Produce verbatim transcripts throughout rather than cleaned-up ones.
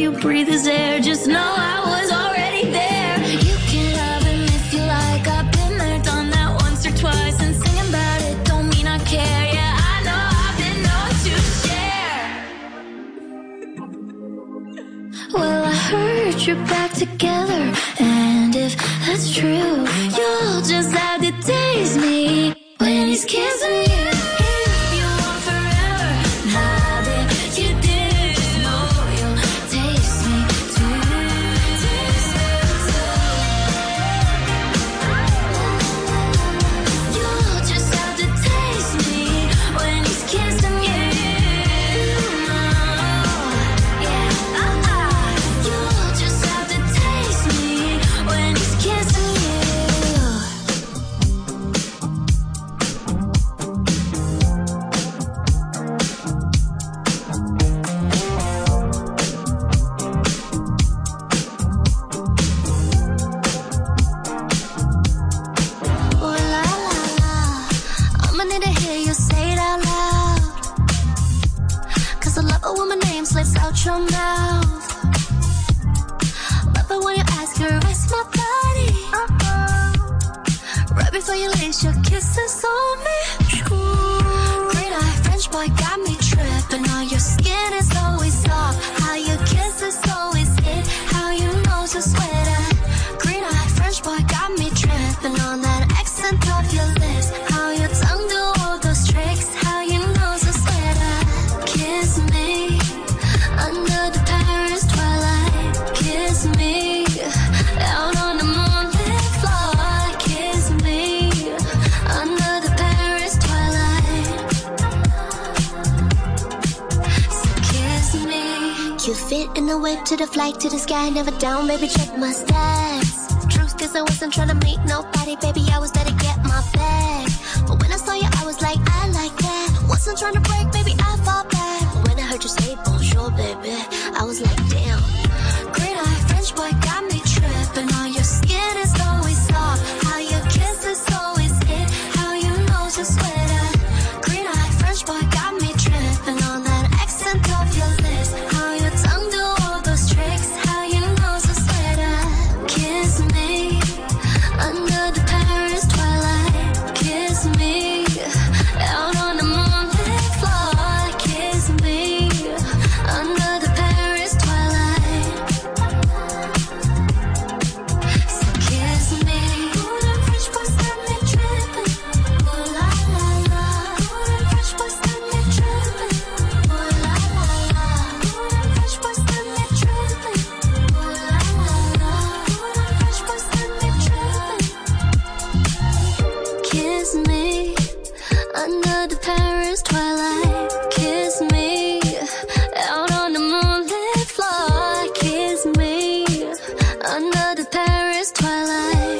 you breathe his air. Just know I was already there. You can love him if you like. I've been there, done that once or twice. And singing about it don't mean I care. Yeah, I know I've been known to share. Well, I heard you're back together, and if that's true, you'll just have to taste me when he's kissing you. Your mouth. Love it when you ask her, rest my body. Uh-oh. Right before you lace your kisses on me. Green eye French boy got me tripping. On your skin is always soft. How you kiss is always it. How you know so sweater. Green eye French boy got me tripping. On that accent of your lips. How your tongue do all those tricks. How you know so sweater. Kiss me under the Paris twilight. Kiss me out on the moonlit floor. Kiss me under the Paris twilight. So kiss me. You fit in the whip to the flight to the sky. Never down, baby, check my stats. Truth is I wasn't trying to meet nobody, baby, I was there to get my bag. But when I saw you, I was like, I like that. Wasn't trying to break, baby, I fall back. But when I heard you say bonjour, baby, I was like, damn. Green eye French boy got me tripping. On your skin is always soft. How your kiss is always it. How you know so sweater. Green eye French boy got me tripping. On that accent of your lips. How your tongue do all those tricks. How you know so sweater. Kiss me under the Paris twilight. Kiss me out on the moonlit floor. Kiss me under the Paris twilight. So kiss me. Ooh, them French boys got me tripping. Ooh la la la. Ooh, them French boys got me tripping. Ooh la la la. Ooh, them French boys got me tripping. Ooh la la la. Ooh, them French boys got me tripping. Kiss me under the Paris twilight. Kiss me out on the moonlit floor. Kiss me under the Paris twilight.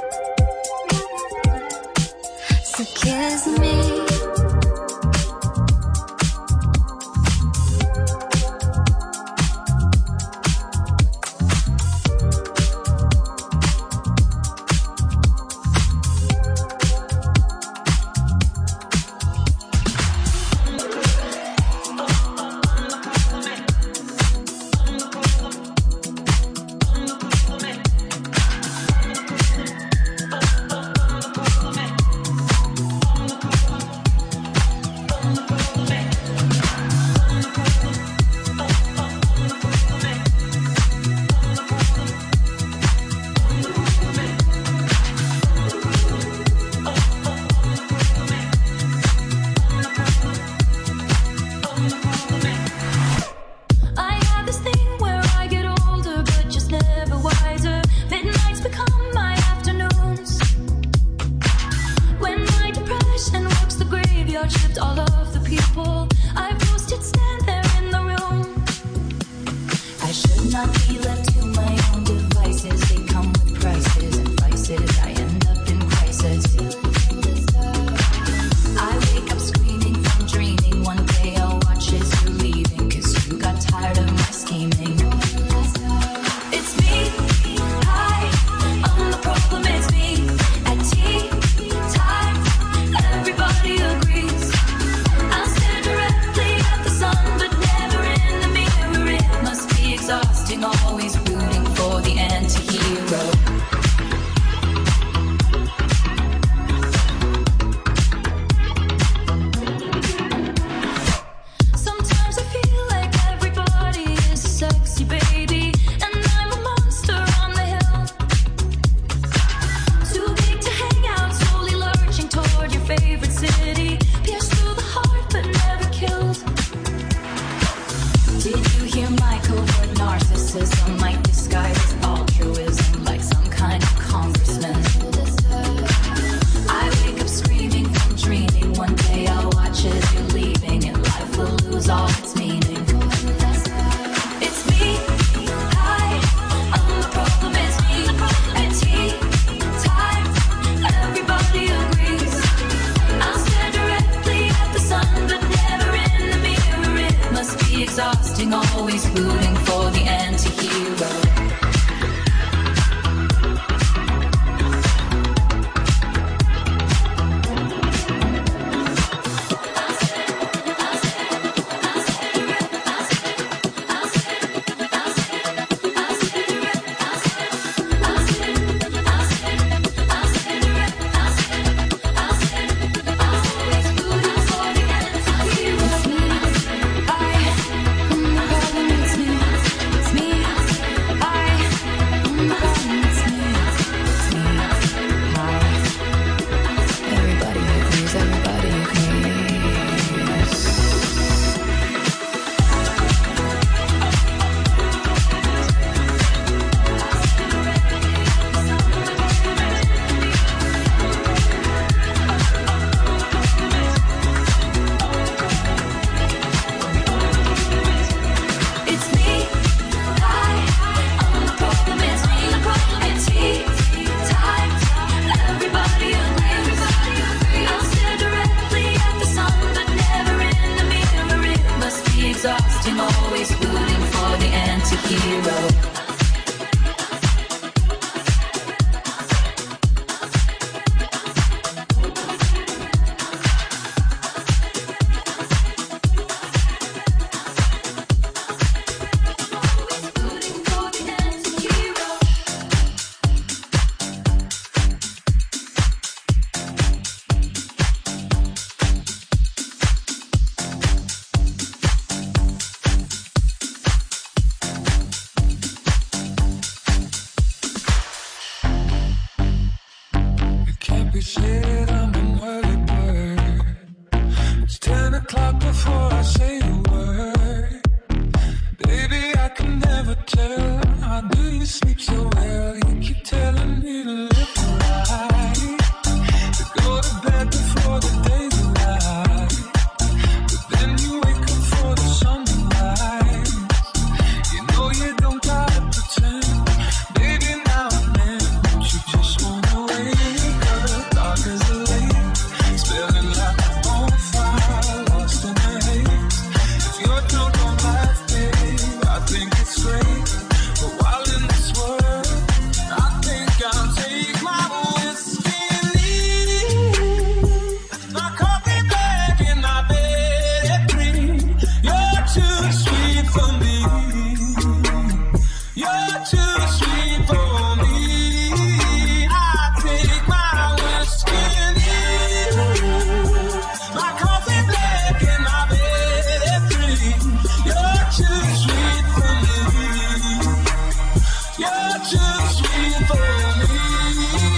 So kiss me. I have this thing where I get older, but just never wiser. Midnights become my afternoons. When my depression walks the graveyard shift, all of the people I've posted stand there in the room. I should not be left to my own devices. They come with prices and vices. I end up in crisis. I wake up screaming from dreaming. One day I'll watch as you're leaving, 'cause you got tired of my scheming. It's me, I, I'm the problem, it's me. At tea time, everybody agrees. I stare directly at the sun, but never in the mirror. It must be exhausting. said I'm an early bird. It's ten o'clock before I say a word. Baby, I can never tell. How do you sleep so well? You keep telling me to live right, to go to bed before the day's light. But then you wake up for the sunrise. You know you don't gotta pretend. Baby, now and then, don't you just wanna wake up? Dark as a lake, spilling like a bonfire, lost in the haze. If you're drunk on life, babe, I think it's great. But while in this world, I think I'll take my whiskey and leave. My coffee black and my bed green. You're too sweet for me. You're too sweet for me. I take my whiskey and leave. My coffee black and my bed green. You're too sweet for me. You're too sweet for me.